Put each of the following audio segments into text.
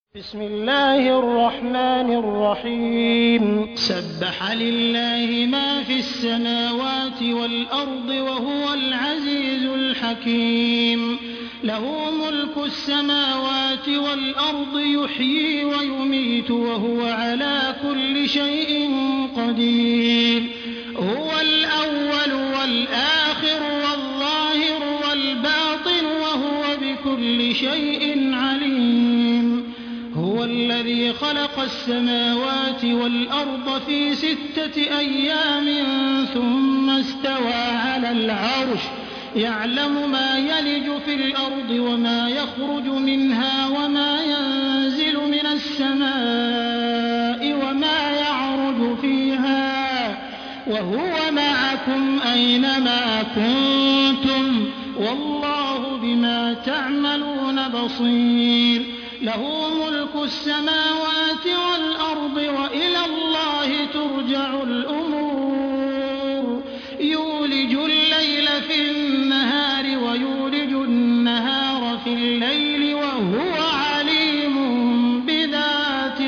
بسم الله الرحمن الرحيم سبح لله ما في السماوات والأرض وهو العزيز الحكيم له ملك السماوات والأرض يحيي ويميت وهو على كل شيء قدير هو الأول والآخر والظاهر والباطن وهو بكل شيء عليم هو الذي خلق السماوات والأرض في 6 أيام ثم استوى على العرش يعلم ما يلج في الأرض وما يخرج منها وما ينزل من السماء وما يعرج فيها وهو معكم أينما كنتم والله بما تعملون بصير له ملك السماوات والأرض وإلى الله ترجع الأمور يولج الليل في النهار ويولج النهار في الليل وهو عليم بذات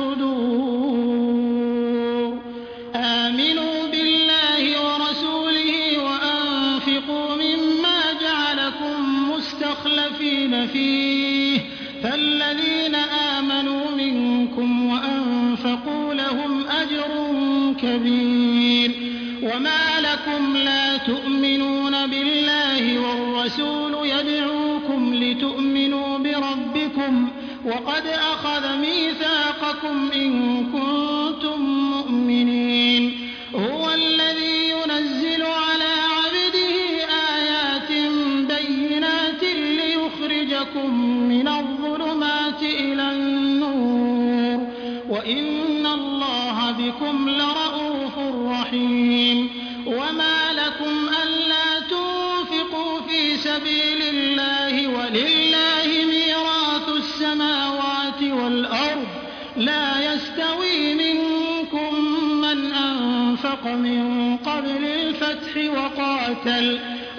الصدور آمنوا بالله ورسوله وأنفقوا مما جعلكم مستخلفين فيه فالذين آمنوا منكم وأنفقوا لهم أجر كبير وما لكم لا تؤمنون بالله والرسول يدعوكم لتؤمنوا بربكم وقد أخذ ميثاقكم إن كنتم مؤمنين هو الذي ينزل على عبده آيات بينات ليخرجكم من الظلمات إلى النور وإن الله بكم لرءوف رحيم وما لكم ألا تنفقوا في سبيل الله ولله ميراث السماوات والأرض لا يستوي منكم من أنفق من قبل الفتح وقاتل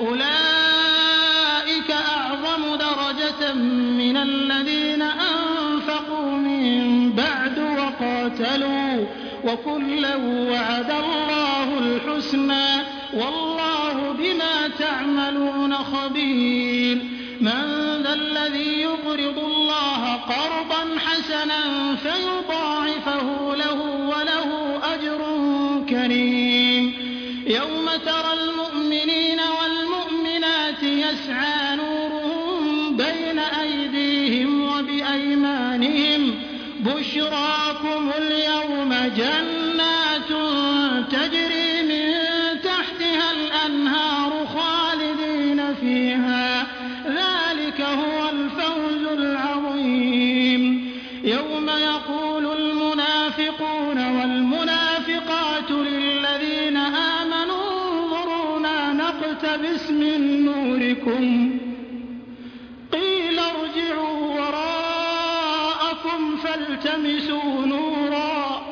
أولئك أعظم درجة من الذين أنفقوا من بعد وقاتلوا وكلا وعد الله الحسنى والله بما تعملون خبير من ذا الذي يقرض الله قرضا حسنا فيضاعفه له وله أجر كريم يوم ترى المؤمنين والمؤمنات يسعى نورهم بين أيديهم وبأيمانهم بشراكم اليوم جنات تجري من تحتها الأنهار خالدين فيها ذلك هو الفوز العظيم يوم يقول المنافقون والمنافقات للذين آمنوا انظرونا نقتبس من نوركم قيل ارجعوا وراءكم فالتمسوا نورا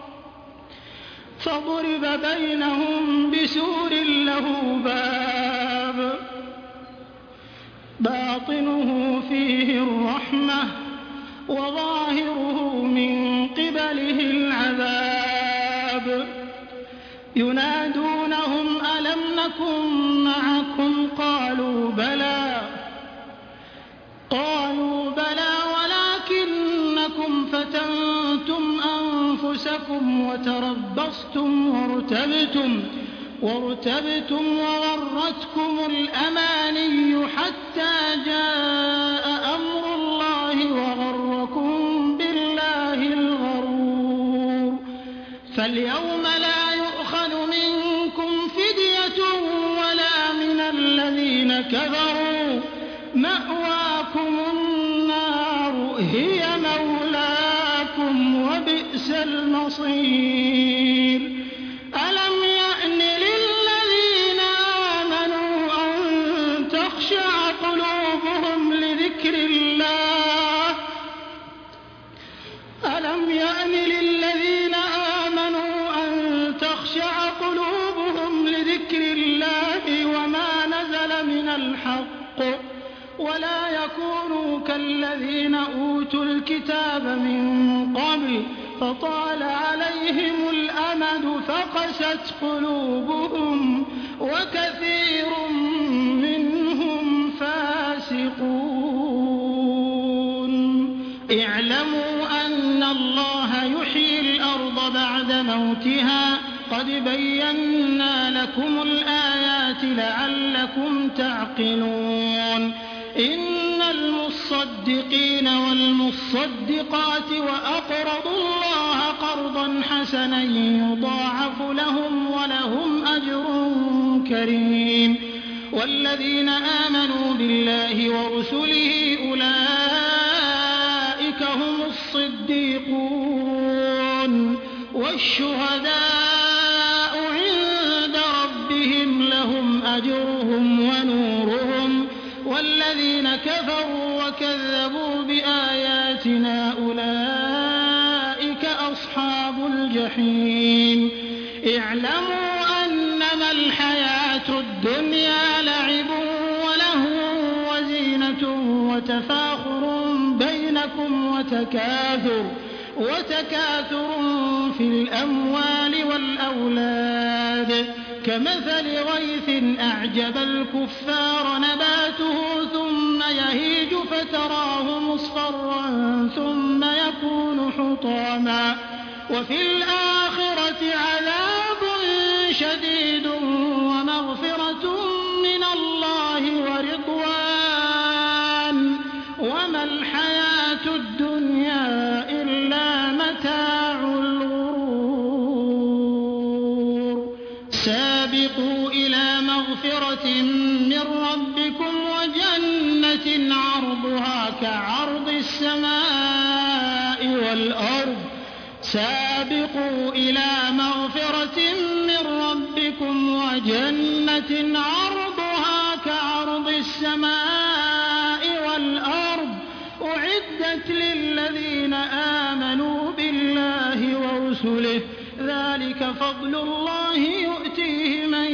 فضرب بينهم بسور له باب باطنه فيه الرحمة وظاهره من قبله العذاب ينادونهم ألم نكن معكم قالوا بلى ولكنكم فتنتم أنفسكم وتربصتم وارتبتم وغرتكم الأماني حتى جاء أمر الله وغركم بالله الغرور فاليوم لا يؤخذ منكم فدية ولا من الذين كفروا مأواكم النار هي مولاكم وبئس المصير ألم يأن للذين آمنوا أن تخشع قلوبهم لذكر الله ألم يأن للذين آمنوا أن تخشع قلوبهم لذكر الله وما نزل من الحق ولا يكونوا كالذين أوتوا أُوتُوا الْكِتَابَ مِن قَبْلُ فَطَالَ عَلَيْهِمُ الْأَمَدُ فَقَسَتْ قُلُوبُهُمْ وَكَثِيرٌ مِّنْهُمْ فَاسِقُونَ. اعْلَمُوا أَنَّ اللَّهَ يُحْيِي الْأَرْضَ بَعْدَ مَوْتِهَا قَدْ بَيَّنَّا لَكُمُ الْآيَاتِ لَعَلَّكُمْ تَعْقِلُونَ. إِنَّ الْمُصَّدِّقِينَ وَالْمُصَّدِّقَاتِ وَأَقْرَضُوا اللَّهَ قَرْضًا حَسَنًا يُضَاعَفُ لَهُمْ وَلَهُمْ أَجْرٌ كَرِيمٌ. وَالَّذِينَ آمَنُوا بِاللَّهِ وَرُسُلِهِ أُولَٰئِكَ هُمُ الصِّدِّيقُونَ وَالشُّهَدَاءُ عِندَ رَبِّهِمْ لَهُمْ أَجْرُهُمْ وَنُورُهُمْ. وَالَّذِينَ كَفَرُوا وَكَذَّبُوا بِآيَاتِنَا أُولَٰئِكَ أَصْحَابُ الْجَحِيمِ. اعْلَمُوا أَنَّمَا الْحَيَاةُ الدُّنْيَا لَعِبٌ وَلَهْوٌ وَزِينَةٌ وَتَفَاخُرٌ بَيْنَكُمْ وتكاثر في الأموال والأولاد كمثل غيث أعجب الكفار نباته ثم يهيج فتراه مصفرا ثم يكون حطاما وفي الآخرة عذاب شديد ومغفرة من الله ورضوان وما الحياة الدنيا إلا متاع الغرور. سابقوا إلى مغفرة من ربكم وجنة عرضها كعرض السماء والأرض سابقوا إلى مغفرة من ربكم وجنة عرضها كعرض السماء والأرض أعدت للذين آمنوا بالله ورسله ذلك فضل الله يؤتيه من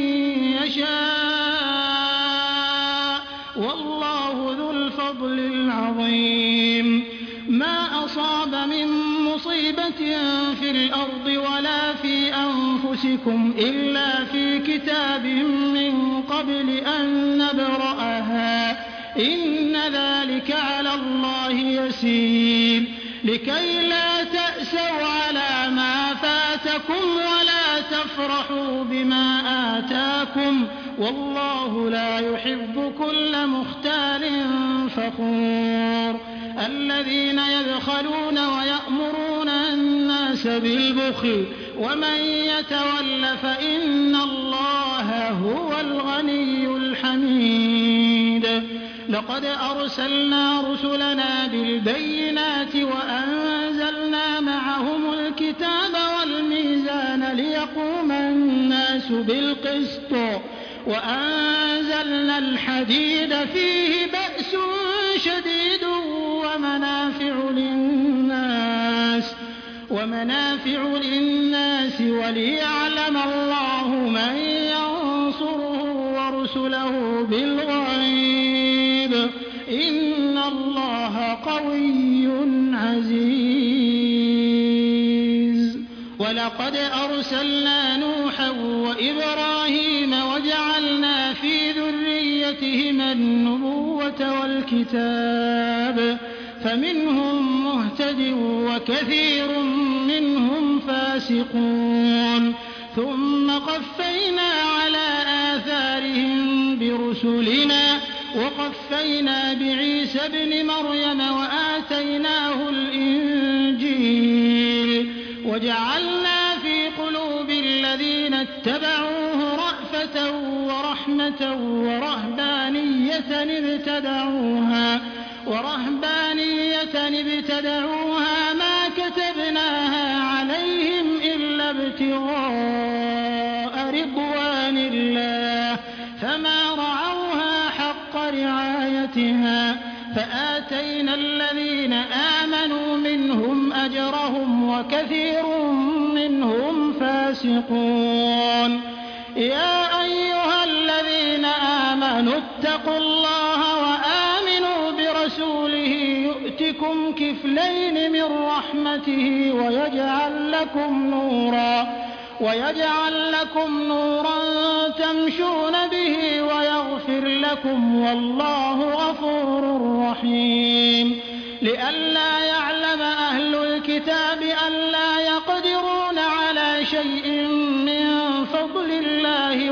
يشاء والله ذو الفضل العظيم. ما أصاب من مصيبة في الأرض ولا في أنفسكم إلا في كتاب من قبل أن نبرأها إن ذلك على الله يسير. لكي لا تأسوا على ما فاتكم ولا تفرحوا بما آتاكم والله لا يحب كل مختال فخور. الذين يبخلون ويأمرون الناس بالبخل ومن يتول فإن الله هو الغني الحميد. لقد أرسلنا رسلنا بالبينات وأنزلنا معهم الكتاب والميزان ليقوم الناس بالقسط وأنزلنا الحديد فيه بأس شديد ومنافع للناس وليعلم الله من ينصره ورسله بالغيب إن الله قوي عزيز. ولقد أرسلنا نوحا وإبراهيم وجعلنا في ذريتهما النبوة والكتاب فمنهم مهتد وكثير منهم فاسقون. ثم قفينا على آثارهم برسلنا وقفينا بعيسى ابن مريم وآتيناه الإنجيل وجعلنا في قلوب الذين اتبعوه رأفة ورحمة ورهبانية ابتدعوها ما كتبناها عليهم إلا ابتغاء رضوان الله فما رعوها حق رعايتها فآتينا الذين آمنوا منهم أجرهم وكثير منهم فاسقون. يا أيها الذين آمنوا اتقوا الله وآمنوا برسوله يؤتكم يزدكم كفلين من رحمته ويجعل لكم نورا تمشون به ويغفر لكم والله غفور رحيم لئلا يعلم أهل الكتاب ألا يقدرون على شيء من فضل الله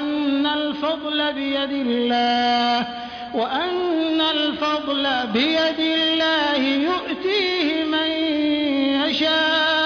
وأن الفضل بيد الله يؤتيه من يشاء